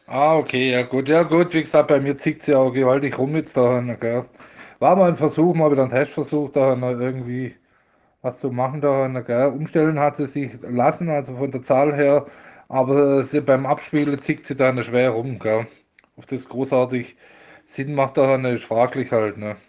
Ah, okay, ja gut. Ja gut, wie gesagt, bei mir zieht sie auch gewaltig rum jetzt da, gell. War mal ein Versuch, mal wieder ein Testversuch da, irgendwie was zu machen da, gell. Umstellen hat sie sich lassen, also von der Zahl her, aber sie, beim Abspielen zieht sie da schwer rum, gell. Ob das großartig Sinn macht da, ist fraglich halt, ne.